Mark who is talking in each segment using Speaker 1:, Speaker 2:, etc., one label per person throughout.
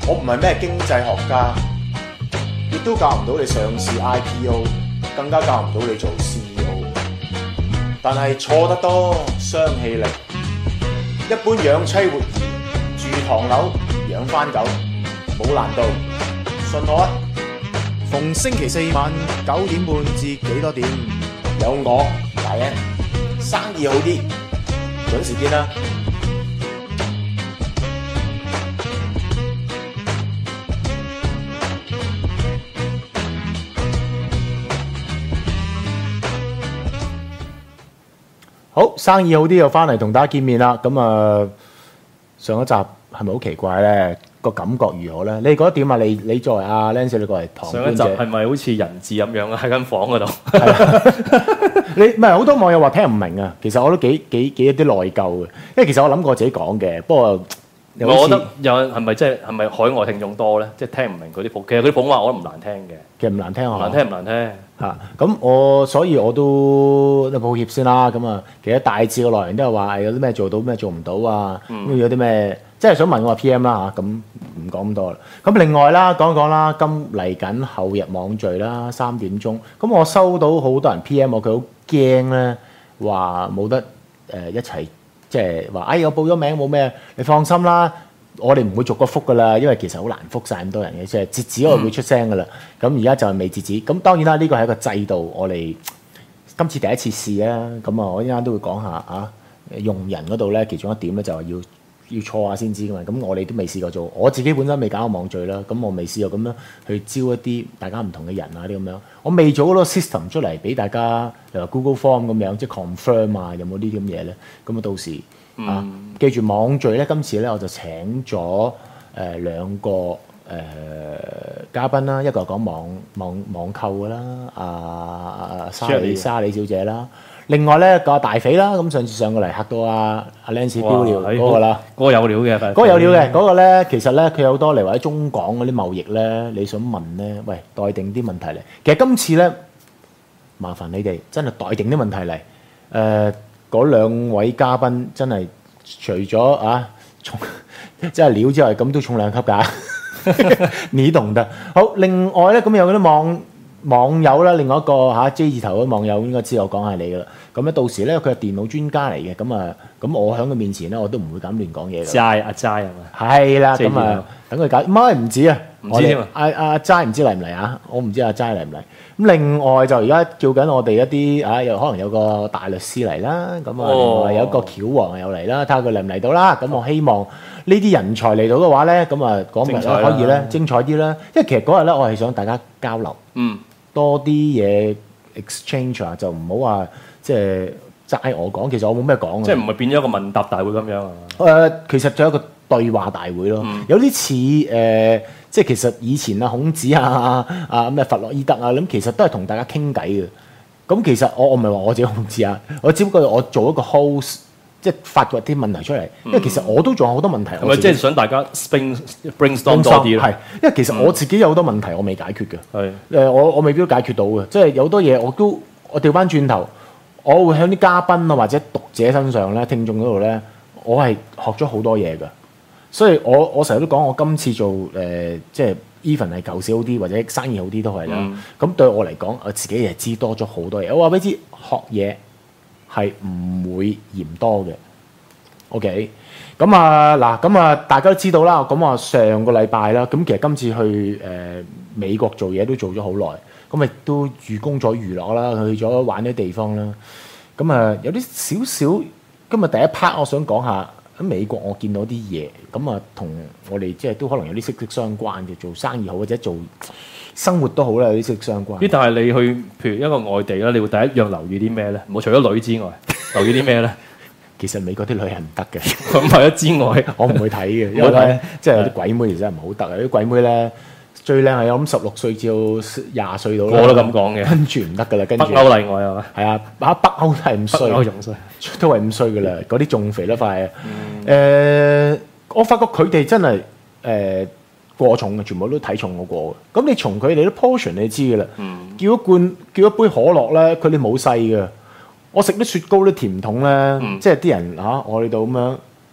Speaker 1: 我唔係咩經濟學家，亦都教唔到你上市 IPO， 更加教唔到你做 CEO。但係錯得多，傷氣力。一般養妻活兒，住唐樓，養番狗，冇難度，信我啊！逢星期四晚9點半至幾多點，有我大 N， 生意好啲，準時見啦！好，生意好啲又翻嚟同大家見面啦。咁上一集係咪好奇怪咧？個感覺如何咧？你覺得點啊？你作為阿 Lance， 你過嚟旁觀者，
Speaker 2: 上一集係咪好似人質咁樣啊？喺間房嗰度，
Speaker 1: 你唔係好多網友話聽唔明啊。其實我都幾有啲內疚嘅，因為其實我諗過自己講嘅，不過
Speaker 2: 我覺得有係咪即係咪海外聽眾多咧？即係聽唔明嗰啲普，其實嗰啲普通話我都唔難聽嘅。
Speaker 1: 其實唔難聽啊，
Speaker 2: 難聽唔難聽
Speaker 1: 嚇。咁所以我都抱歉先啦。咁啊，其實大致嘅內容都係話有啲咩做到，咩做唔到啊。咁有啲咩即係想問我話 PM 啦嚇。咁唔講咁多啦。咁另外啦，講講啦，今嚟緊後日網聚啦，3點鐘。咁我收到好多人 PM 我，佢好驚咧，話冇得一齊。即係話，我報咗名冇咩，你放心啦，我哋唔會逐個覆噶啦，因為其實好難覆晒咁多人嘅，即係截止我會出聲噶啦。咁而家就係未截止。咁當然啦，呢個係一個制度，我哋今次第一次試啦。咁我一陣間都會講下用人嗰度咧，其中一點咧就係要錯下先知噶嘛。咁我哋都未試過做，我自己本身未搞過網聚啦，咁我未試過咁樣去招一啲大家唔同嘅人啊啲咁樣。我未做嗰個 system 出嚟俾大家，例如 Google Form 咁樣，即係 confirm 啊，有冇呢啲咁嘢咧？咁啊到時記住網聚咧，今次咧我就請咗兩個嘉賓啦，一個係講網購嘅啦，沙里小姐啦。另外咧個大肥啦，咁上次上過嚟嚇到阿 Lance 飆料嗰個啦，
Speaker 2: 嗰個有料嘅，
Speaker 1: 嗰個有料嘅嗰個咧，其實咧佢有好多嚟或者中港嗰啲貿易咧，你想問咧，喂，待定啲問題嚟。其實今次咧，麻煩你哋真係待定啲問題嚟。嗰兩位嘉賓真係除咗即係料之外，咁都重量級㗎，你懂得。好，另外咧咁有嗰啲網友啦，另外一個J 字頭嘅網友應該知我講係你㗎啦。咁咧到時咧佢係電腦專家嚟嘅，咁我喺佢面前咧我都唔會咁亂講嘢㗎。
Speaker 2: 阿齋係嘛？
Speaker 1: 係啦，咁等佢搞，唔止啊，
Speaker 2: 唔知添啊。
Speaker 1: 阿齋唔知嚟唔嚟啊？我唔知阿齋嚟唔嚟。咁另外就而家叫緊我哋一啲又可能有個大律師嚟啦，咁另外有一個橋王又嚟啦，睇下佢嚟唔嚟到啦。咁我希望呢啲人才嚟到嘅話咧，咁講明可以咧精彩啲啦。因為其實嗰日咧我係想大家交流，多啲嘢 exchange 啊，就唔好話即係齋我講，其實我冇咩講嘅。即
Speaker 2: 係唔係變咗一個問答大會咁樣
Speaker 1: 啊？其實就一個對話大會咯，有啲似即係其實以前孔子咩弗洛伊德啊，咁其實都係同大家傾偈嘅。咁其實我唔係話我自己孔子啊，我只不過我做一個 host， 即係發掘啲問題出嚟。因為其實我都仲有好多問題。
Speaker 2: 係咪即係想大家 brainstorm 多啲咧？
Speaker 1: 係，因為其實我自己有好多問題我未解決嘅。我未必都解決到嘅，即係有好多嘢我調翻轉頭，我會喺啲嘉賓啊或者讀者身上咧、聽眾嗰度咧，我係學咗好多嘢㗎。所以我成日都講，我今次做即係 even 係舊市好啲或者生意好啲都係啦。咁對我嚟講，我自己係知多咗好多嘢。我話俾你知，學嘢係唔會嫌多嘅。OK，咁大家都知道啦。咁上個禮拜啦，咁其實今次去美國做嘢都做咗好耐，咁亦都寓工咗娛樂啦，去咗玩啲地方啦。咁有啲少少，今日第一 part 我想講下。喺美國我見到啲嘢，同我哋即係都可能有啲息息相關嘅，做生意好或者做生活都好啦，有啲息息相關。
Speaker 2: 但係你去譬如一個外地啦，你會第一樣留意啲咩咧？冇除咗女之外，留意啲咩咧？
Speaker 1: 其實美國啲女係唔得嘅，
Speaker 2: 咁係咗之外，
Speaker 1: 我唔會睇嘅，因為咧即係有啲鬼妹其實唔好得啊！啲鬼妹咧最靚係有16歲至到20歲到啦，
Speaker 2: 我都咁講嘅，
Speaker 1: 跟住唔得噶啦，跟住
Speaker 2: 北歐例外係嘛？
Speaker 1: 係啊，北歐係5歲，
Speaker 2: 北歐仲衰，
Speaker 1: 都係5歲噶啦，嗰啲仲肥得快啊！我發覺佢哋真係過重嘅，全部都體重我過嘅。咁你從佢哋啲 portion 你知噶啦，叫一杯可樂咧，佢哋冇細嘅。我食啲雪糕啲甜筒咧，即係啲人我哋度咁樣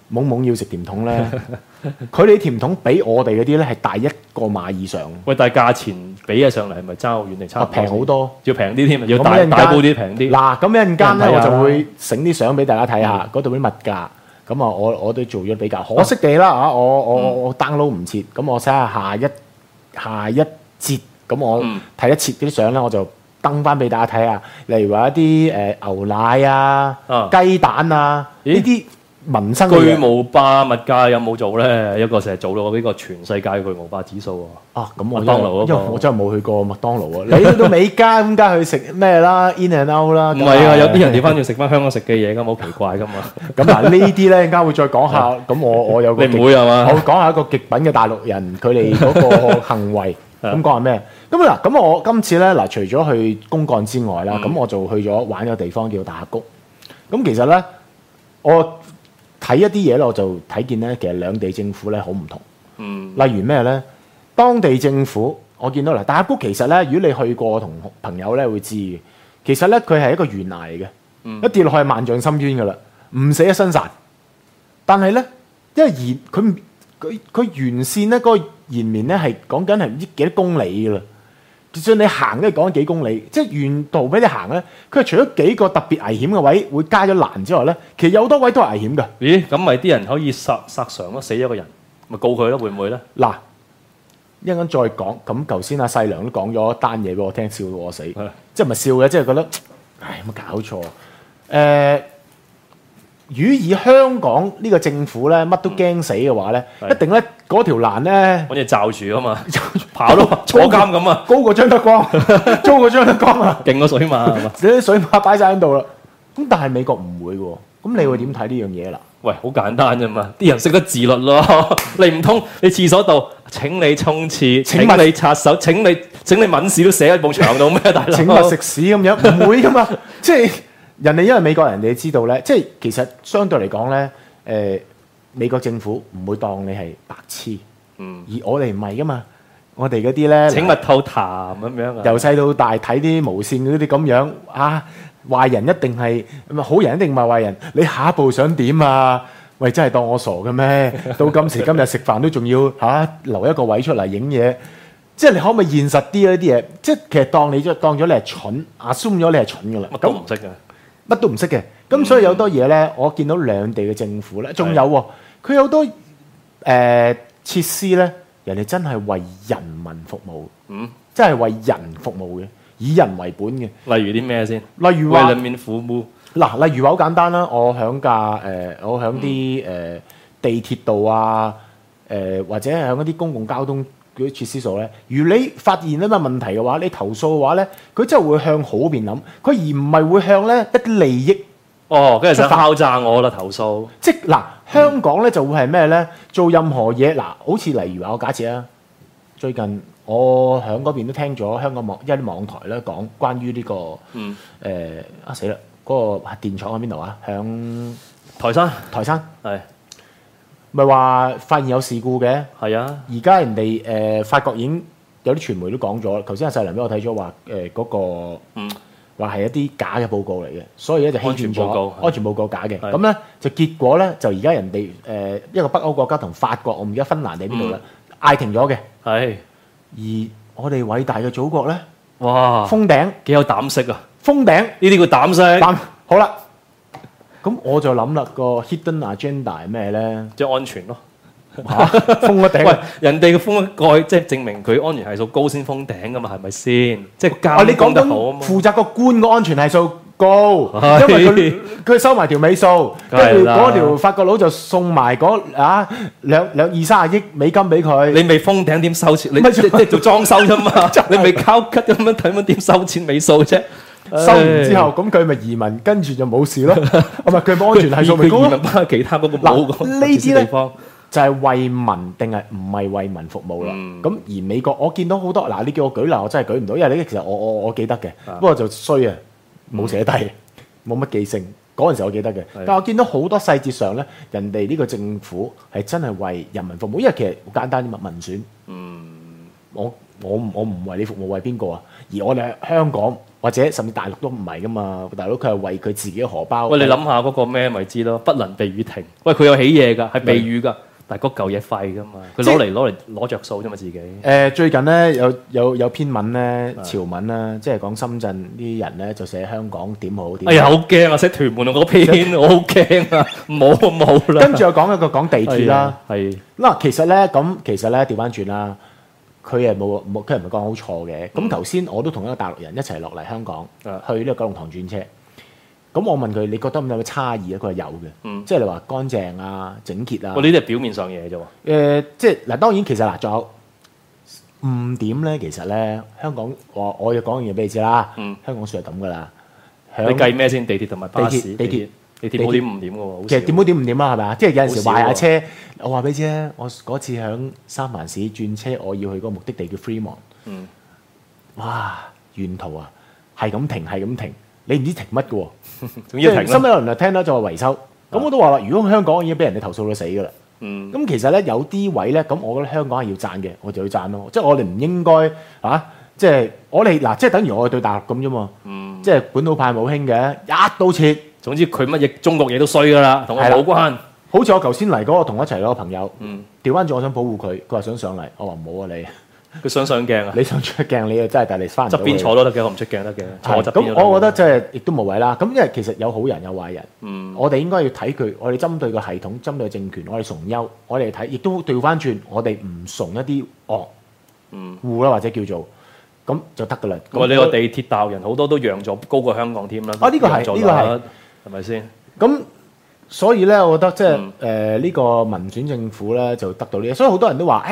Speaker 1: 懵懵要食甜筒咧，佢哋啲甜筒比我哋嗰啲咧係大一個碼以上。
Speaker 2: 喂，但係價錢比起上嚟係咪爭好遠定差唔多？
Speaker 1: 平好多，
Speaker 2: 要平啲添，要
Speaker 1: 咁一陣間
Speaker 2: 大部啲平啲。
Speaker 1: 嗱，咁一陣間咧，
Speaker 2: 有人睇下
Speaker 1: 我就會整啲相俾大家睇下嗰度啲物價。咁啊，我都做咗比較，可惜地啦嚇，我 download 唔切，咁我睇下下一節，咁我睇一節嗰啲相咧，我就登翻俾大家睇下。例如話一啲牛奶啊、雞蛋啊呢啲民生嘅嘢。
Speaker 2: 巨無霸物價有冇做咧？一個成日做到呢個全世界巨無霸指數喎。
Speaker 1: 啊，咁我
Speaker 2: 麥當勞嗰個
Speaker 1: 因為我真係冇去過麥當勞啊！你去到美加咁，梗係去食咩啦？In and Out 啦。
Speaker 2: 唔係啊，有啲人調翻要食翻香港食嘅嘢㗎，好奇怪㗎嘛。
Speaker 1: 咁嗱，呢啲咧，陣間會再講下。咁我有個
Speaker 2: 你唔會係嘛？
Speaker 1: 我會講下一個極品嘅大陸人佢哋嗰個行為。咁講下咩？咁嗱，咁我今次咧嗱，除咗去公幹之外啦，咁我就去咗玩一個地方叫打谷。咁其實咧，我睇一啲嘢咧，我就睇見咧，其實兩地政府咧好唔同。例如咩咧？當地政府我見到嗱，打谷其實咧，如果你去過同朋友咧會知嘅，其實咧佢係一個懸崖嚟嘅，一跌落去係萬丈深淵㗎啦，唔死一身散。但係咧，因為佢沿線咧嗰個延綿咧係講緊係唔知幾多公里㗎啦。就算你行都係講緊幾公里，即係沿途俾你行咧，佢係除咗幾個特別危險嘅位會加咗欄之外咧，其實有好多位都係危險㗎。
Speaker 2: 咦？咁咪啲人可以殺常咯，死咗個人，咪告佢咯？會唔會咧？
Speaker 1: 嗱，一陣間再講。咁頭先阿細良都講咗單嘢俾我聽，笑到我死，即係唔係笑嘅，即係覺得，唉，有冇搞錯？如果以香港呢個政府咧，乜都驚死嘅話咧，一定咧嗰條欄咧
Speaker 2: 揾嘢罩住啊嘛，跑到坐監咁啊，
Speaker 1: 高過張德江，高過張德江啊，
Speaker 2: 勁過水馬係嘛？
Speaker 1: 啲水馬擺晒喺度啦。咁但係美國唔會喎，咁你會點睇呢樣嘢啦？
Speaker 2: 喂，好簡單啫嘛，啲人識得自律咯。你唔通你廁所度請你沖廁，請你擦手，請你抿屎都寫喺埲牆度咩？大佬，
Speaker 1: 請勿食屎咁樣，唔會噶嘛，即係。人哋因為美國人哋知道咧，即係其實相對嚟講咧，美國政府唔會當你係白痴，而我哋唔係噶嘛，我哋嗰啲咧
Speaker 2: 請勿吐痰咁樣啊，
Speaker 1: 由細到大睇啲無線嗰啲咁樣啊，壞人一定係好人一定唔係壞人，你下一步想點啊？喂，真係當我傻嘅咩？到今時今日食飯都仲要留一個位出嚟影嘢，即係你可唔可以現實啲呢啲嘢？即係其實當咗你係蠢，assume 咗你係蠢噶啦，
Speaker 2: 乜都唔識嘅。
Speaker 1: 乜都唔識嘅，咁所以有多嘢咧，我見到兩地嘅政府咧，仲有喎，佢有好多設施咧，人哋真係為人民服務，真係為人服務嘅，以人為本嘅。
Speaker 2: 例如啲咩先？
Speaker 1: 例如話
Speaker 2: 為人民服務。
Speaker 1: 嗱，例如話好簡單啦，我響啲地鐵度啊，或者係響一啲公共交通嗰啲設施數咧，如你發現呢個問題嘅話，你投訴嘅話咧，佢真係會向好邊諗，佢而唔係會向咧一啲利益。
Speaker 2: 哦，跟住想敲詐我啦，投訴。
Speaker 1: 即係嗱，香港咧就會係咩咧？做任何嘢嗱，好似例如話我假設啊，最近我喺嗰邊都聽咗香港一啲網台咧講關於呢個死啦，嗰個核電廠喺邊度啊？響
Speaker 2: 台山係。
Speaker 1: 咪話發現有事故嘅，
Speaker 2: 係啊！
Speaker 1: 而家人哋法國已經有啲傳媒都講咗，頭先阿細良俾我睇咗話嗰個話係一啲假嘅報告嚟嘅，所以咧就欺騙咗安全報告假嘅。咁咧就結果咧就而家人哋一個北歐國家同法國，我唔記得芬蘭定邊度啦，嗌停咗嘅。係，而我哋偉大嘅祖國咧，哇！封頂
Speaker 2: 幾有膽識啊！
Speaker 1: 封頂
Speaker 2: 呢啲叫膽識。
Speaker 1: 好啦。咁我就諗啦，個 hidden agenda 係咩咧？
Speaker 2: 即係安全咯。
Speaker 1: 封個頂。喂，
Speaker 2: 人哋嘅封一蓋，即係證明佢安全係數高先封頂噶嘛？係咪先？即係
Speaker 1: 監你講得好啊嘛。負責個官個安全係數高，因為佢收埋條尾數，跟住嗰條法國佬就送埋嗰20-30億美金俾佢。
Speaker 2: 你未封頂點收錢？你即係做裝修啫嘛？你未交吉咁樣睇乜點收錢尾數啫？
Speaker 1: 收完之後，咁佢咪移民，跟住就冇事咯。唔係佢咪安全係數咪高咯？
Speaker 2: 移民翻其他嗰個冇個
Speaker 1: 呢啲咧就係為民定係唔係為民服務啦？咁而美國我見到好多嗱，你叫我舉例，我真係舉唔到，因為呢其實我記得嘅，不過就衰啊，冇寫低，冇乜記性。嗰陣時我記得嘅，但係我見到好多細節上咧，人哋呢個政府係真係為人民服務，因為其實好簡單啫嘛，民選。 我唔為你服務，為邊個啊？而我哋香港或者甚至大陸都唔係噶嘛，大佬佢係為佢自己嘅荷包。
Speaker 2: 喂，你諗下嗰個咩咪知咯？不能避雨停。喂，佢有起嘢㗎，係避雨㗎，但係嗰嚿嘢廢㗎嘛，佢攞着數啫嘛自己。
Speaker 1: 最近咧有篇文咧潮文啦，即係講深圳啲人咧就寫香港點好點。
Speaker 2: 哎呀，好驚啊！寫屯門嗰篇，我好驚啊！冇啦。
Speaker 1: 跟住又講一個講地鐵啦。
Speaker 2: 係
Speaker 1: 嗱，其實咧調翻轉啦。佢係冇，佢唔係講好錯嘅。咁頭先我都同一個大陸人一齊落嚟香港，去呢個九龍塘轉車。咁我問佢：你覺得有冇差異啊？佢話有嘅，即係你話乾淨啊、整潔啊。
Speaker 2: 呢啲係表面上嘢啫喎。
Speaker 1: 即係嗱，當然其實嗱，仲有誤點咧。其實咧，香港我要講樣嘢俾你知啦。香港算係咁噶啦。
Speaker 2: 你計咩先？地鐵同埋巴士。地鐵冇點誤點嘅喎。
Speaker 1: 其實點都點唔點啦，係咪啊？即係有陣時壞下車，我話俾你知咧，我嗰次響三藩市轉車，我要去嗰個目的地叫 Fremont。哇，沿途啊，係咁停，你唔知停乜嘅喎。
Speaker 2: 仲要停啦。
Speaker 1: 新一輪就聽到就話維修，咁我都話啦，如果香港已經俾人哋投訴到死㗎啦。咁其實咧有啲位咧，咁我覺得香港係要讚嘅，我就要讚咯。即係我哋唔應該即係我哋嗱，即係等於我哋對大陸咁啫嘛。即係本土派冇興嘅，一刀切。
Speaker 2: 總之佢乜嘢中國嘢都衰噶啦，同我冇關。
Speaker 1: 好似我頭先嚟嗰個同我一齊嗰個朋友，調翻轉我想保護佢，佢話想上嚟，我話唔好啊你。
Speaker 2: 佢想上鏡啊？
Speaker 1: 你想出鏡，你又真係帶你翻唔到。
Speaker 2: 側邊坐都得嘅，我唔出鏡得嘅。坐側邊。
Speaker 1: 咁我覺得即係亦都無謂啦。咁因為其實有好人有壞人，我哋應該要睇佢，我哋針對個系統，針對政權，我哋崇優，我哋睇，亦都調翻轉，我哋唔崇一啲惡戶啦，或者叫做。咁就得㗎啦。
Speaker 2: 喂，你個地鐵大陸人好多都讓咗高過香港添啦。
Speaker 1: 呢個係
Speaker 2: 係咪先？
Speaker 1: 咁所以咧，我覺得即係呢個民選政府咧就得到呢啲，所以好多人都話：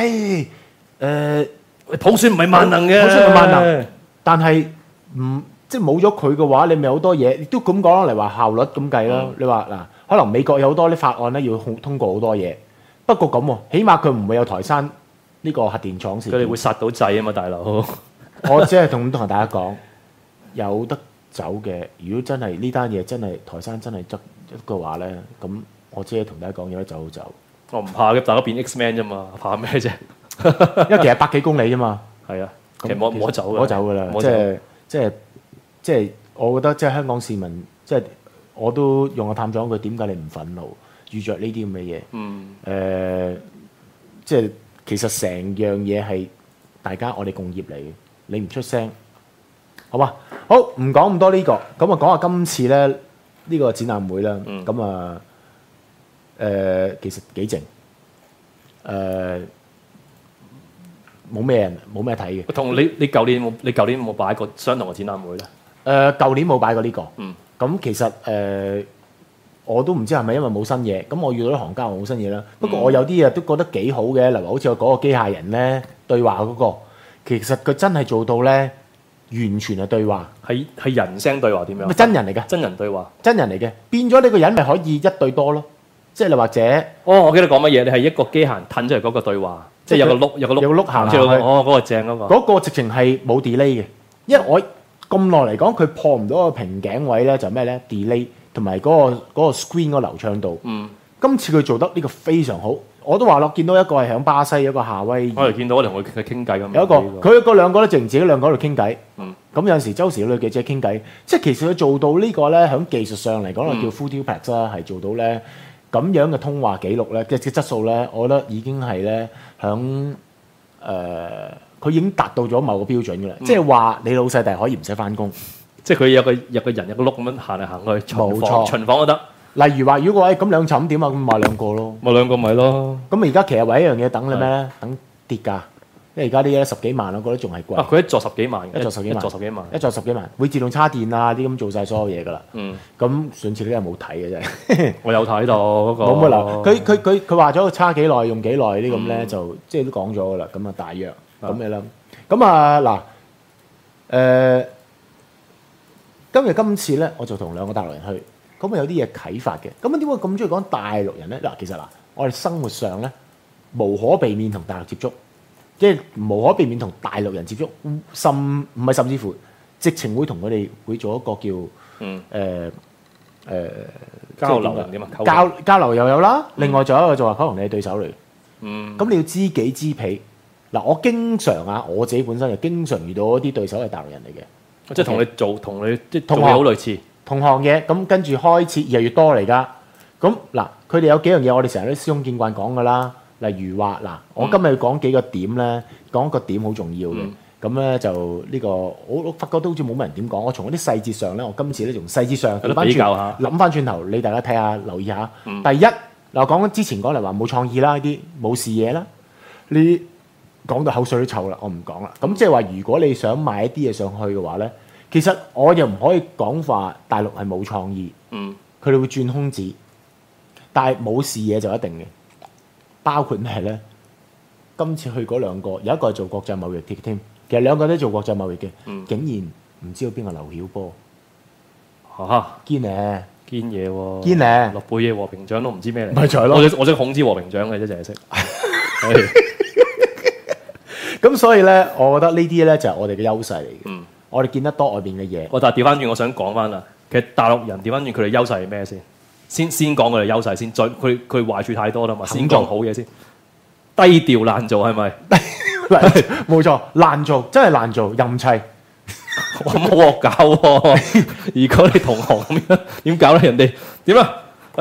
Speaker 2: 普選唔係萬能嘅，
Speaker 1: 普選唔係萬能，但係即係冇咗佢嘅話，你咪好多嘢，亦都咁講嚟話效率咁計啦。你話嗱，可能美國有好多啲法案咧要通過好多嘢，不過咁喎，起碼佢唔會有台山呢個核電廠事件。
Speaker 2: 佢哋會殺到掣啊嘛，大佬。
Speaker 1: 我只係同大家講，有得走嘅。如果真係呢單嘢真係台山真係執嘅話咧，咁我只係同大家講，有得走就走。
Speaker 2: 我唔怕嘅，大家變 X-Man 啫嘛，怕咩啫？
Speaker 1: 因為其實百幾公里啫嘛。
Speaker 2: 係啊，其實冇得走嘅。
Speaker 1: 冇得走㗎啦，即係，我覺得即係香港市民，即係我都用個探長句，點解你唔憤怒？遇着呢啲咁嘅嘢，即係其實成樣嘢係大家我哋共業嚟嘅。你唔出聲，好嘛？好，唔講咁多呢個，咁啊講下今次咧呢個展覽會啦。咁啊其實幾靜，冇咩睇嘅。
Speaker 2: 同你舊年有冇擺過相同嘅展覽會咧？
Speaker 1: 舊年冇擺過呢個。咁其實我都唔知係咪因為冇新嘢。咁我遇到啲行家話冇新嘢啦。不過我有啲嘢都覺得幾好嘅，例如好似我嗰個機械人咧對話嗰個。其實佢真係做到咧，完全係對話，
Speaker 2: 係人聲對話點樣？
Speaker 1: 真人嚟嘅，
Speaker 2: 真人對話，
Speaker 1: 真人嚟嘅，變咗你個人咪可以一對多咯。即係你或者，
Speaker 2: 我記得講乜嘢？你係一個機械人褪出嚟嗰個對話，即係有個碌
Speaker 1: 行出去。
Speaker 2: 嗰個正嗰個。
Speaker 1: 嗰個直情係冇 delay 嘅，因為我咁耐嚟講，佢破唔到個瓶頸位咧，就咩咧 delay 同埋嗰個 screen 嗰個流暢度。今次佢做得呢個非常好。我都話咯，見到一個係響巴西，一個夏威夷。
Speaker 2: 我哋見到我同佢傾偈咁。
Speaker 1: 有一個佢嗰兩個都自己兩個喺度傾偈。咁有陣時周時有女記者傾偈，即係其實佢做到呢個咧，響技術上嚟講叫 full duplex 啦，係做到咧咁樣嘅通話記錄咧，即係質素咧，我覺得已經係咧響佢已經達到咗某個標準㗎啦。即係話你老細弟可以唔使翻工，
Speaker 2: 即係佢有個人有個碌咁樣行嚟行去，
Speaker 1: 冇錯，
Speaker 2: 巡訪都得。
Speaker 1: 例如話，如果咁兩層點啊？咁買兩個咯，
Speaker 2: 買兩個咪咯。
Speaker 1: 咁而家其實為一樣嘢等你咩咧？等跌價，因為而家啲嘢10幾萬，我覺得仲係貴。
Speaker 2: 佢一座10幾萬，
Speaker 1: 一座十幾萬，
Speaker 2: 一座十幾萬，
Speaker 1: 會自動叉電啊啲咁做晒所有嘢㗎啦。咁上次呢個冇睇嘅真係。我
Speaker 2: 有睇到嗰個。
Speaker 1: 冇乜啦，佢話咗叉幾耐用幾耐啲咁咧，就即係都講咗㗎啦。咁啊大約咁嘅啦。咁啊嗱今次咧，我就同兩個大陸人去。咁啊有啲嘢啟發嘅，咁啊點解咁中意講大陸人咧？嗱，其實我哋生活上咧無可避免同大陸接觸，即係無可避免同大陸人接觸，甚至乎直情會同佢哋會做一個叫
Speaker 2: 交流人點啊？交
Speaker 1: 流又有啦，另外仲有一個就話可能你係對手嚟，咁你要知己知彼， 嗱，我經常啊，我自己本身就經常遇到一啲對手係大陸人嚟嘅，
Speaker 2: 即係同你做，同你即係
Speaker 1: 同行
Speaker 2: 做嘢好類似。
Speaker 1: 同行嘅，咁跟住開始越嚟越多嚟㗎。咁嗱，佢哋有幾樣嘢我哋成日都司空見慣講㗎啦。例如話嗱，我今日要講幾個點咧，講一個點好重要嘅。咁咧就呢個我發覺都好似冇乜人點講。我從嗰啲細節上咧，我今次咧從細節上
Speaker 2: 有得比較下，
Speaker 1: 諗翻轉頭，你大家睇下留意下。第一嗱，我講之前講嚟話冇創意啦，呢啲冇視野啦，你講到口水都臭啦，我唔講啦。咁即係話，如果你想買一啲嘢上去嘅話咧，其實我又唔可以講話大陸係冇創意，佢哋會轉空子，但係冇視野就一定嘅。包括咩咧？今次去嗰兩個，有一個係做國際貿易嘅添，其實兩個都做國際貿易嘅，竟然唔知道邊個劉曉波
Speaker 2: 嚇
Speaker 1: 堅咧，
Speaker 2: 堅嘢喎，
Speaker 1: 堅咧，
Speaker 2: 諾貝爾和平獎都唔知咩嚟，
Speaker 1: 咪就係咯。
Speaker 2: 我識孔子和平獎嘅啫，淨係識。
Speaker 1: 咁所以咧，我覺得呢啲咧就係我哋嘅優勢嚟嘅。我哋見得多外邊嘅嘢。
Speaker 2: 但係調翻轉，我想講翻啦。其實大陸人調翻轉，佢哋優勢係咩先？先講佢哋優勢先，再佢壞處太多啦嘛。先講好嘢先。低調難做係咪？
Speaker 1: 冇錯，難做真係難做，任砌。
Speaker 2: 我冇惡搞喎。如果你同行咁樣，點搞咧？人哋點啊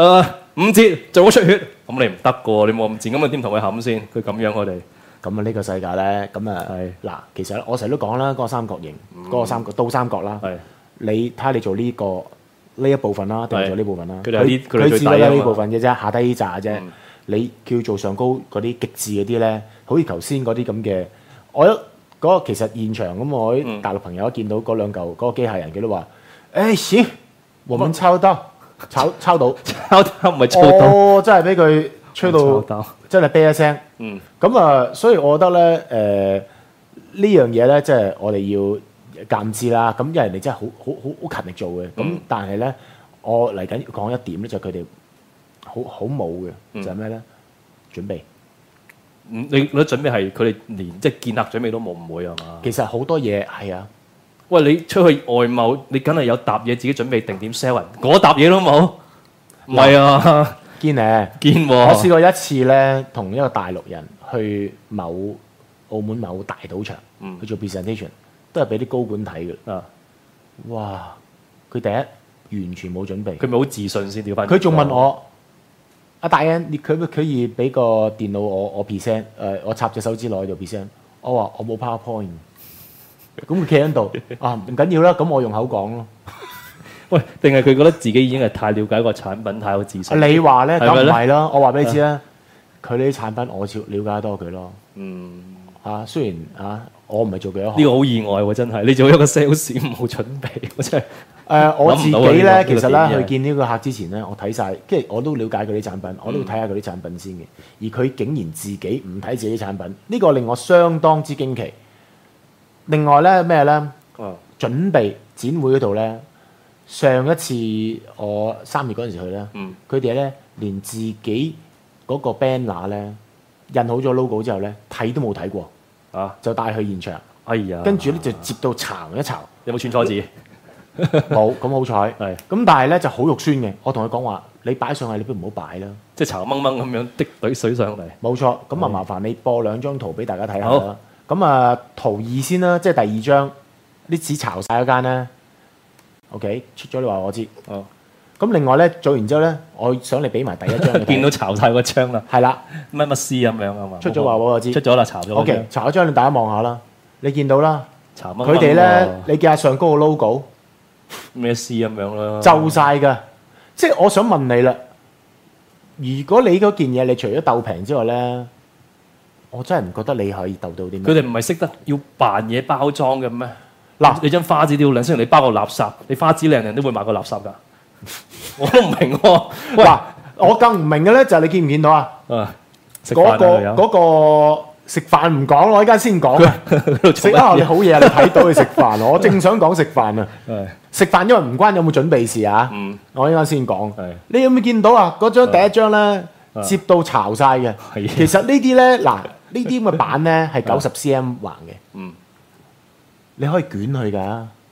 Speaker 2: ？5折做咗出血，咁你唔得嘅喎。你冇咁賤，咁啊點同佢冚先？佢咁樣我哋。
Speaker 1: 咁啊呢個世界咧，咁啊嗱，其實我成日都講啦，嗰個三角形，嗰個倒三角啦，你睇下你做呢個呢一部分啦，定係做呢部分啦？佢只係呢部分嘅啫，下低呢扎啫。你叫做上高嗰啲極致嗰啲咧，好似頭先嗰啲咁嘅，我嗰個其實現場咁，我啲大陸朋友一見到嗰兩嚿嗰個機械人，佢都話：誒行，我們抄到，抄到唔係抄到，哦，真係俾佢吹到，真係啤一聲。咁啊，所以我覺得咧，呢樣嘢咧，即係我哋要鑑知啦。咁因為人哋真係好勤力做嘅。咁但係咧，我嚟緊講一點咧，就係佢哋好冇嘅，就係咩咧？準備。
Speaker 2: 你覺得準備係佢哋連即係見客準備都冇，唔會係嘛？
Speaker 1: 其實好多嘢係啊。
Speaker 2: 喂，你出去外貿，你梗係有沓嘢自己準備定點 sell 人，嗰沓嘢都冇。唔係啊。堅咧，我試過一次咧，同一個大陸人去澳門某大賭場去做 presentation，都係俾啲高管睇嘅。哇！佢第一完全冇準備， 佢咪好自信先調翻。
Speaker 1: 佢仲問我：阿大人，你可唔可以俾個電腦我 present？ 我插隻手指落去度 present。我話我冇 PowerPoint。咁佢企喺度唔緊要啦，咁我用口講咯。
Speaker 2: 喂，定係佢覺得自己已經係太了解個產品，太有自信。
Speaker 1: 你話咧，咁唔係啦，我話俾你知啦，佢呢啲產品我了解多佢咯。雖然我唔係做幾多行。呢
Speaker 2: 個好意外喎，真係你做一個 sales 冇準備，我真係。
Speaker 1: 我自己咧，其實咧去見呢個客之前咧，我睇晒，即係我都了解佢啲產品，我都要睇下佢啲產品先嘅。而佢竟然自己唔睇自己產品，呢個令我相當之驚奇。另外咧咩咧？準備展會嗰度咧。上一次我3月嗰陣時去咧，佢哋咧連自己嗰個 banner 咧印好咗 logo 之後咧睇都冇睇過，就帶去現場。
Speaker 2: 哎呀！
Speaker 1: 跟住咧就接到巢一巢。
Speaker 2: 有冇串錯字？
Speaker 1: 冇，咁好彩。咁但係咧就好肉酸嘅。我同佢講話：你擺上去，你不如唔好擺啦。
Speaker 2: 即係巢掹掹咁樣滴隊水上嚟。冇
Speaker 1: 錯。咁啊麻煩你播2張圖俾大家睇下啦。咁啊圖2先啦，即係第2張啲紙巢晒嗰間咧。OK， 出咗你話我知。咁另外咧做完之後咧，我想你俾埋第1張。
Speaker 2: 見到巢晒個張啦。係啦。乜 C 咁樣啊嘛。
Speaker 1: 出咗話我知。
Speaker 2: 出咗啦，巢咗。
Speaker 1: OK， 巢咗張你大家望下啦。你見到啦。佢哋咧，你見下上高個 logo。
Speaker 2: 咩 C 咁樣啦。
Speaker 1: 就晒㗎。即係我想問你啦，如果你嗰件嘢你除咗鬥平之外咧，我真係唔覺得你可以鬥到啲咩。
Speaker 2: 佢哋唔係識得要扮嘢包裝嘅咩？嗱，你張花紙都要靚，雖然你包個垃圾，你花紙靚人都會買個垃圾㗎。我都唔明喎。
Speaker 1: 嗱，我更唔明嘅咧就係你見唔見到啊？嗰個食飯唔講，我依家先講啊！食你好嘢啊！你睇到佢食飯，我正想講食飯啊！食飯因為唔關有冇準備事啊！我依家先講。你有冇見到啊？嗰張第1張咧接到巢晒嘅。其實呢啲咧，嗱呢啲咁嘅板咧係90cm 橫嘅。你可以捲佢㗎，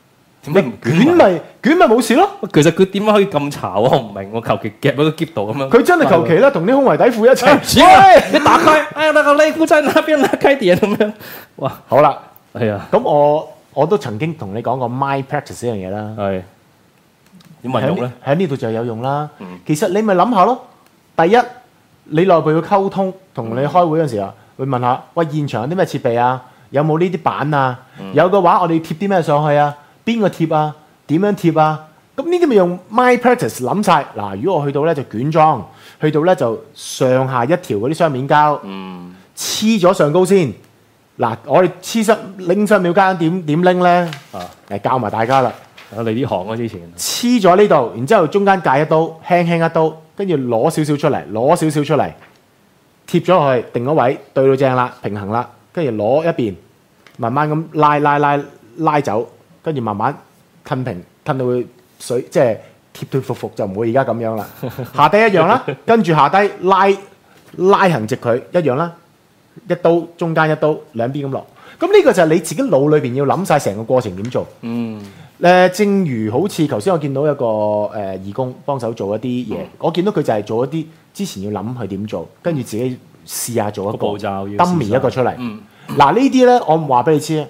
Speaker 2: 點解唔
Speaker 1: 捲咪冇事咯？
Speaker 2: 其實佢點解可以咁巢我唔明，我求其夾喺個篋度咁樣。
Speaker 1: 佢真係求其啦，同啲胸圍底褲一齊。
Speaker 2: 你打開，那個內褲在那邊，拉開點咁樣。哇！
Speaker 1: 好啦，
Speaker 2: 係啊。
Speaker 1: 咁我都曾經同你講過 My Practice 呢樣嘢啦。
Speaker 2: 係點運用咧？
Speaker 1: 喺呢度就有用啦。其實你咪諗下咯。第一，你內部要溝通，同你開會嗰陣時啊，會問下：喂，現場有啲咩設備啊？有冇呢啲板啊？有嘅話，我哋貼啲咩上去啊？邊個貼啊？點樣貼啊？咁呢啲咪用 My Practice 諗晒。嗱，如果我去到咧就捲裝，去到咧就上下一條嗰啲雙面膠，黐咗上高先。嗱，我哋拎雙面膠點拎咧？教埋大家啦。
Speaker 2: 你呢行啊之前
Speaker 1: 黐咗呢度，然之後中間界一刀，輕輕一刀，跟住攞少少出嚟，貼咗落去，定咗位，對到正啦，平衡啦，跟住攞一邊，慢慢咁拉走，跟住慢慢褪平，褪到佢水，即係貼服，就唔會而家咁樣啦。下低一樣啦，跟住下低拉行直佢一樣啦，一刀中間一刀，兩邊咁落。咁呢個就係你自己腦裏邊要諗晒成個過程點做。正如好似頭先我見到一個義工幫手做一啲嘢，我見到佢就係做一啲之前要諗佢點做，跟住自己試下做一個
Speaker 2: 步驟
Speaker 1: ，dummy 一個出嚟。嗱呢啲咧，我唔話俾你知，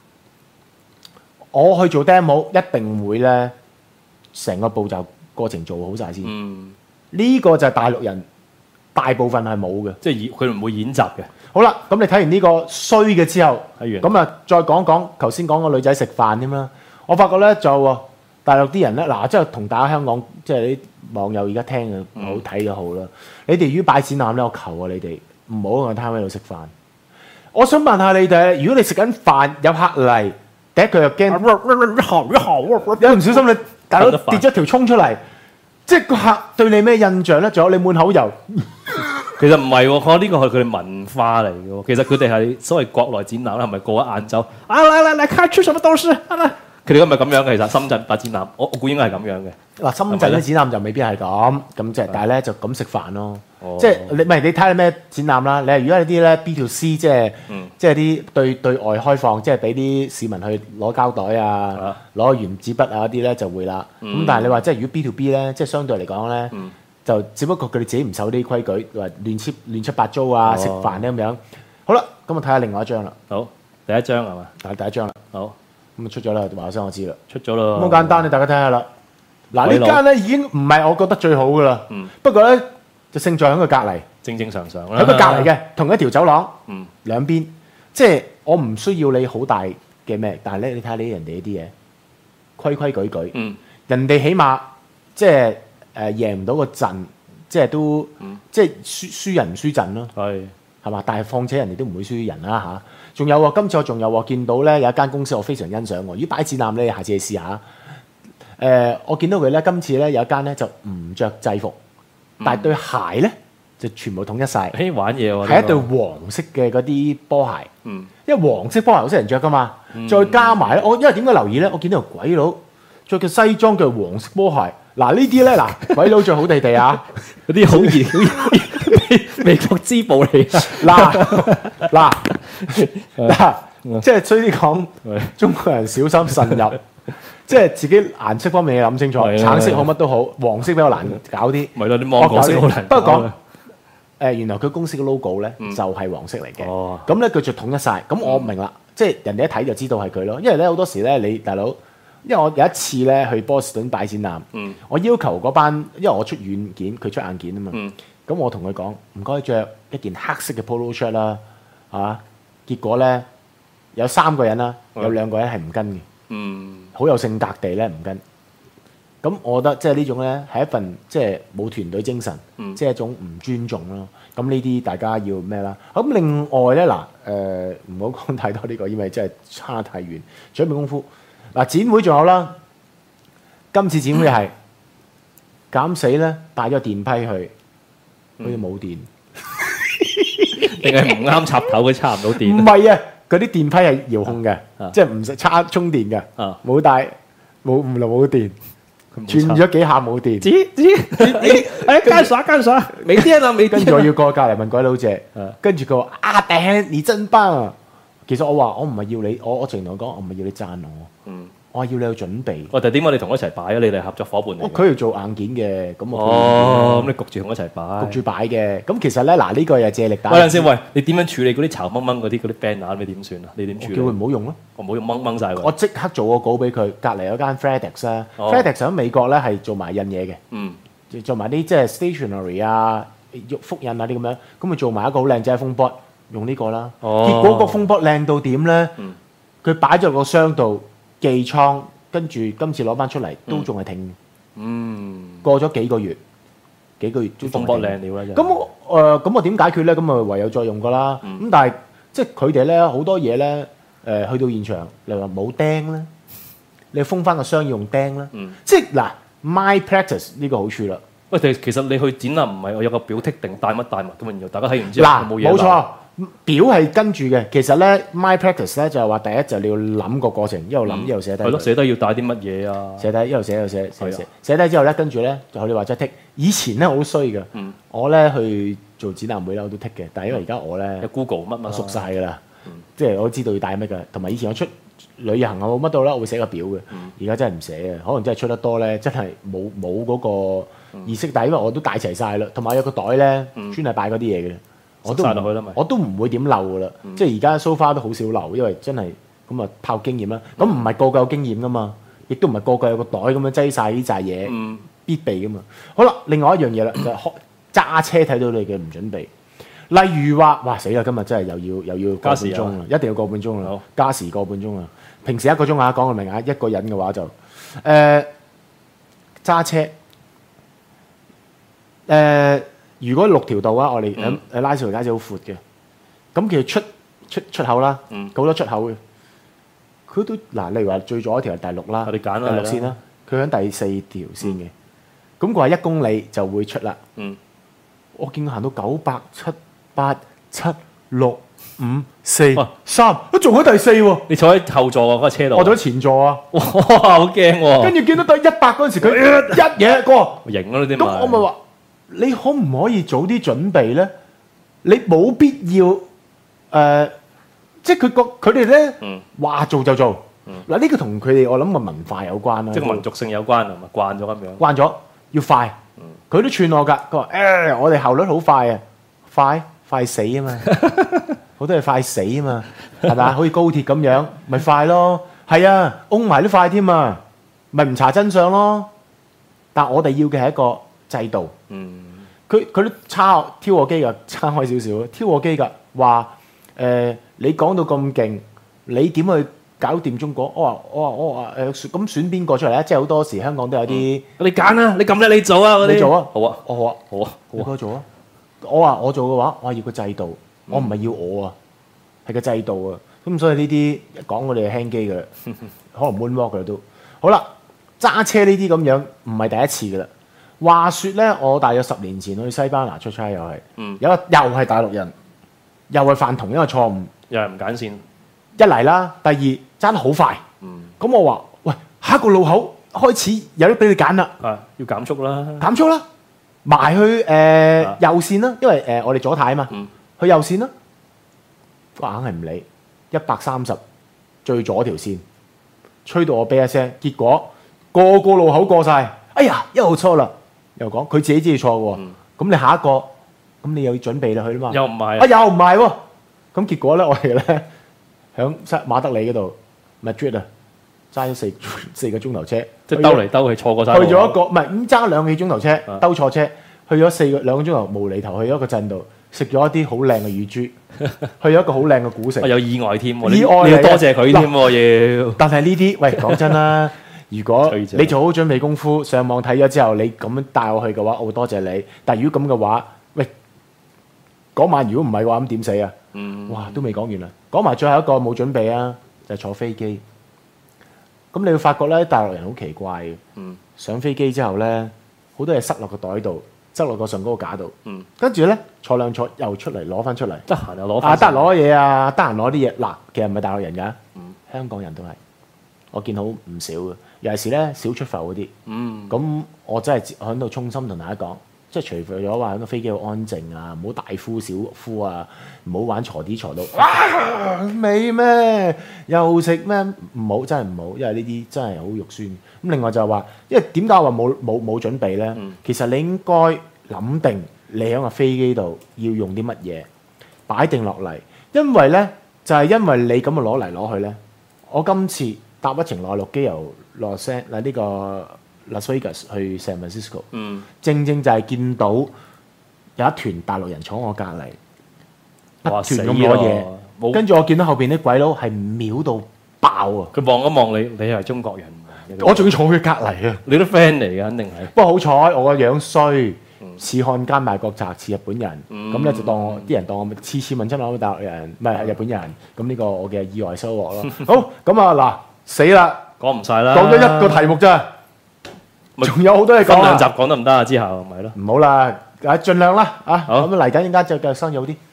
Speaker 1: 我去做 demo 一定會咧成個步驟過程做好晒先。呢個就係大陸人大部分係冇嘅，
Speaker 2: 即係佢唔會演習嘅。
Speaker 1: 好啦，咁你睇完呢個衰嘅之後，咁啊再講講頭先講個女仔食飯添啦。我發覺咧就大陸啲人咧，即係同大家香港即係啲網友而家聽嘅好睇嘅好啦。你哋如果擺展覽咧，我求啊你哋唔好喺個攤位度食飯。我想問下你哋，如果你食緊飯有客嚟，第一句又驚，有唔小心你大佬跌咗條葱出嚟，即係個客對你咩印象咧？仲有你滿口油。
Speaker 2: 其實唔係喎，我呢個係佢哋文化嚟嘅喎。其實佢哋係所謂國內展覽啦，係咪過一晏晝嚟看出什麼東西佢哋係咪咁樣嘅？其實深圳擺展覽，我估應該係咁樣嘅。嗱，深圳嘅展覽就未必係咁即係，但係咧就咁食飯咯。即係你睇下咩展覽啦？你如果係啲咧 B2C，即係啲對外開放，即係俾啲市民去攞膠袋啊、攞原子筆啊嗰啲咧就會啦。咁但係你話即係如果 B2B 咧，即係相對嚟講咧，就只不過佢哋自己唔守啲規矩，話亂七八糟啊，食飯咧咁樣。好啦，咁我睇下另外一張啦。 好，第一張係嘛？
Speaker 1: 第一張啦。好。咁出咗啦，話聲我知啦，
Speaker 2: 出咗啦。
Speaker 1: 咁好簡單，你大家睇下啦。嗱，呢間咧已經唔係我覺得最好噶啦。不過咧就勝在喺佢隔離，
Speaker 2: 正常啦。
Speaker 1: 喺佢隔離嘅，同一條走廊，兩邊，即係我唔需要你好大嘅咩，但係咧你睇下人哋呢啲嘢，規矩矩，人哋起碼即係贏唔到個陣，即係都即係輸人唔輸陣咯。係嘛？但係況且人哋都唔會輸人啦嚇。仲有喎，今次我仲有喎，見到咧有一間公司我非常欣賞喎。如果擺展覽咧，下次你試下。我見到佢咧，今次咧有一間咧就唔着制服，但係對鞋咧就全部統一晒。
Speaker 2: 玩嘢喎，
Speaker 1: 係一對黃色嘅嗰啲波鞋。因為黃色波鞋好少人着噶嘛。再加埋咧，因為點解留意咧？我見到條鬼佬着嘅西裝嘅黃色波鞋。嗱呢啲咧，鬼佬着好地地啊，
Speaker 2: 嗰啲好熱美國支部嚟
Speaker 1: 嗱，即係衰啲講，中國人小心慎入，即係自己顏色方面要諗清楚。橙色好乜都好，黃色比較難搞啲。
Speaker 2: 咪咯，啲芒果色好難搞。
Speaker 1: 不過講原來佢公司嘅 logo 咧就係黃色嚟嘅。咁咧佢就統一晒。咁我明啦，即係人哋一睇就知道係佢咯。因為咧好多時咧，你大佬，因為我有一次咧去波士頓擺展覽，我要求嗰班，因為我出軟件，佢出硬件啊嘛。咁我同佢講唔該着一件黑色嘅 polo shirt 啦，結果咧有3個人啦，有2個人係唔跟嘅，好有性格地咧唔跟。咁我覺得即係呢種咧係一份即係冇團隊精神，即係一種唔尊重咯。咁呢啲大家要咩啦？咁另外咧唔好講太多呢個，因為真係差太遠。準備功夫展會仲有啦，今次展會係減死咧帶咗電批去。好似冇電，
Speaker 2: 定係唔啱插頭，佢插唔到電。
Speaker 1: 唔係啊，嗰啲電批係遙控嘅，即係唔使插充電嘅，冇帶冇電，轉咗幾下冇電。
Speaker 2: 幹啥？沒電啦，沒電。
Speaker 1: 跟住我要過隔離問鬼佬姐，跟住佢話頂，你真棒啊！其實我話我唔係要你，我淨同佢講，我唔係要你讚我。 我話要你去準備。
Speaker 2: 但係點解你同我一齊擺啊？你哋合作伙伴嚟嘅。
Speaker 1: 佢要做硬件嘅，咁我
Speaker 2: 咁你焗住同我一齊擺。
Speaker 1: 焗住擺嘅。咁其實咧，嗱呢個又借力打。
Speaker 2: 喂，陣先，喂，你點樣處理嗰啲巢掹掹嗰啲 banner？你點算啊？你點處理？
Speaker 1: 叫佢唔好用咯。
Speaker 2: 我唔好用掹晒佢。
Speaker 1: 我即刻做個稿俾佢，隔離有間 FedEx 啦。FedEx 喺美國咧係做埋印嘢嘅，做埋啲即係 stationery 啊、複印啊啲咁樣。咁佢做埋一個好靚仔嘅風波，用呢個啦。結果個風波靚到點咧？佢擺咗個箱度寄倉。跟住今次攞翻出嚟都仲係停，過咗幾個月都仲係
Speaker 2: 靚料啦。
Speaker 1: 咁我點解決咧？咁啊唯有再用噶啦。咁但係即係佢哋咧好多嘢咧去到現場，你話冇釘咧，你封翻個箱要用釘啦。即係嗱 my practice 呢個好處啦。
Speaker 2: 喂，其實你去展覽唔係我有個表剔定帶乜帶物咁啊？然後大家睇完之後
Speaker 1: 嗱，冇錯。表係跟住嘅，其實咧 my practice 咧就係話第一就你要諗個過程，一路諗一路寫低。
Speaker 2: 係咯，寫低要帶啲乜嘢啊？
Speaker 1: 寫低一路寫一路寫低之後咧，跟住咧就你話齋剔。以前咧好衰嘅，我咧去做展覽會咧我都剔嘅，但係因為而家我咧
Speaker 2: 有 Google 乜
Speaker 1: 熟晒㗎啦，即係我都知道要帶乜㗎。同埋以前我出旅行啊冇乜到啦，我會寫個表嘅。而家真係唔寫嘅，可能真係出得多咧，真係冇嗰個意識。但係因為我都帶齊晒啦，同埋有個袋咧專係擺嗰啲嘢嘅。我都唔會點漏噶啦，即係而家 so far 都好少漏，因為真係咁啊靠經驗啦。咁唔係個個有經驗噶嘛，亦都唔係個個有個袋咁樣擠晒呢扎嘢必備噶嘛。好啦，另外一樣嘢啦，就係揸車睇到你嘅唔準備，例如話哇死啦，今日真係又要個半鐘啦，一定要個半鐘啦，加時個半鐘啦。平時1個鐘啊，講到明啊，一個人嘅話就揸車如果6條道啊，我哋拉斯維加斯好闊嘅，咁其實出口啦，好多出口嘅，佢都嗱，例如話最左一條係第6啦，
Speaker 2: 我哋揀
Speaker 1: 第6線啦，佢喺第4條線嘅，咁佢話1公里就會出啦。我見佢行到900、7、8、7、6、5、4、3，都仲喺第4喎。
Speaker 2: 你坐喺後座啊，嗰個車度。
Speaker 1: 我坐喺前座啊。
Speaker 2: 哇，好驚喎！
Speaker 1: 跟住見到第100嗰陣時，佢一嘢過。
Speaker 2: 型咯呢啲咪。
Speaker 1: 咁我咪話。你可唔可以早啲準備咧？你冇必要即係佢哋咧話做就做。嗱呢個同佢哋我諗個文化有關啦，
Speaker 2: 即係民族性有關啊嘛，慣咗咁樣。
Speaker 1: 慣咗要快，佢都串我㗎。佢話我哋效率好快啊，快死啊嘛，好多係快死啊嘛，係咪？好似高鐵咁樣，咪快咯。係啊，擁埋都快添啊，咪唔查真相咯。但我哋要嘅係一個制度。佢都挑我機㗎，差開少少，挑我機㗎，話你講到咁勁，你點去搞掂中國？我話咁選邊個出嚟咧？即係好多時香港都有啲，
Speaker 2: 你揀啊，你咁叻你做啊，嗰啲
Speaker 1: 你做啊，
Speaker 2: 好啊，
Speaker 1: 好啊，你該做啊。我話我做嘅話，我要個制度，我唔係要我啊，係個制度啊。咁所以呢啲講我哋係輕機嘅，可能 moonwalk 嘅都好啦。揸車呢啲咁樣唔係第一次㗎啦。話說咧，我大約10年前去西班牙出差又係，又係大陸人，又係犯同一個錯誤，
Speaker 2: 又係唔揀線。
Speaker 1: 一嚟啦，第二揸得好快，咁我話喂，下一個路口開始有得俾你揀啦，
Speaker 2: 要減速啦，
Speaker 1: 埋去右線啦，因為我哋左軚啊嘛，去右線啦，硬係唔理130最左條線，吹到我啤一聲，結果個個路口過晒，哎呀一號錯啦。又講佢自己知錯喎，咁你下一個，咁你又要準備啦去啦嘛？
Speaker 2: 又唔係
Speaker 1: 又唔係喎，咁結果咧，我哋咧響馬德里嗰度 Madrid 啊，揸咗4個鐘頭車，
Speaker 2: 即係兜嚟兜去錯過晒。
Speaker 1: 去咗一個唔係咁揸2個幾鐘頭車，兜錯車，去咗2個鐘頭無厘頭，去咗一個鎮度食咗一啲好靚嘅乳豬，去咗一個好靚嘅古城。
Speaker 2: 有意外添，
Speaker 1: 意外
Speaker 2: 你要多謝佢添喎要。
Speaker 1: 但係呢啲，喂講真啦。如果你做好準備功夫，上網睇咗之後，你咁樣帶我去嘅話，我會多謝你。但係如果咁嘅話，喂，嗰晚如果唔係嘅話，咁點死啊？哇，都未講完啦，講埋最後一個冇準備啊，就係坐飛機。咁你會發覺咧，大陸人好奇怪嘅。上飛機之後咧，好多嘢塞落個袋度，塞落個上嗰個架度。跟住咧坐兩坐又出嚟攞翻出嚟，
Speaker 2: 得閒又攞翻。
Speaker 1: 得閒攞嘢啊，得閒攞啲嘢。嗱，其實唔係大陸人㗎，香港人都係。我見好唔少嘅，尤其是咧少出埠嗰啲。咁我真係喺度衷心同大家講， 即係除咗話個飛機好安靜啊，唔好大呼小呼啊，唔好玩鋤啲鋤到哇美咩，又食咩，唔好真係唔好，因為呢啲真係好肉酸。咁另外就係話，因為點解話冇準備咧？其實你應該諗定你喺個飛機度要用啲乜嘢擺定落嚟，因為咧就係因為你咁樣攞嚟攞去咧，我今次搭一程內陸機由洛杉磯呢個 Las Vegas 去 San Francisco，正正就係見到有一團大陸人坐我隔離，不斷咁攞嘢，跟住我見到後邊啲鬼佬係秒到爆啊！
Speaker 2: 佢望一望你，你係中國人，
Speaker 1: 我仲要坐佢隔離啊！
Speaker 2: 你都 friend 嚟嘅，肯定係。
Speaker 1: 不過好彩我個樣衰，似漢奸賣國賊，似日本人，咁咧就當我啲人當我次問親我大陸人，唔係日本人，咁呢個我嘅意外收穫咯。好，咁啊嗱，死啦，
Speaker 2: 講唔晒啦，
Speaker 1: 講咗一個題目咋，仲有好多嘢講。
Speaker 2: 分兩集講得唔得啊？之後咪咯，
Speaker 1: 唔好啦，盡量啦啊！咁嚟緊而家就繼續生有啲。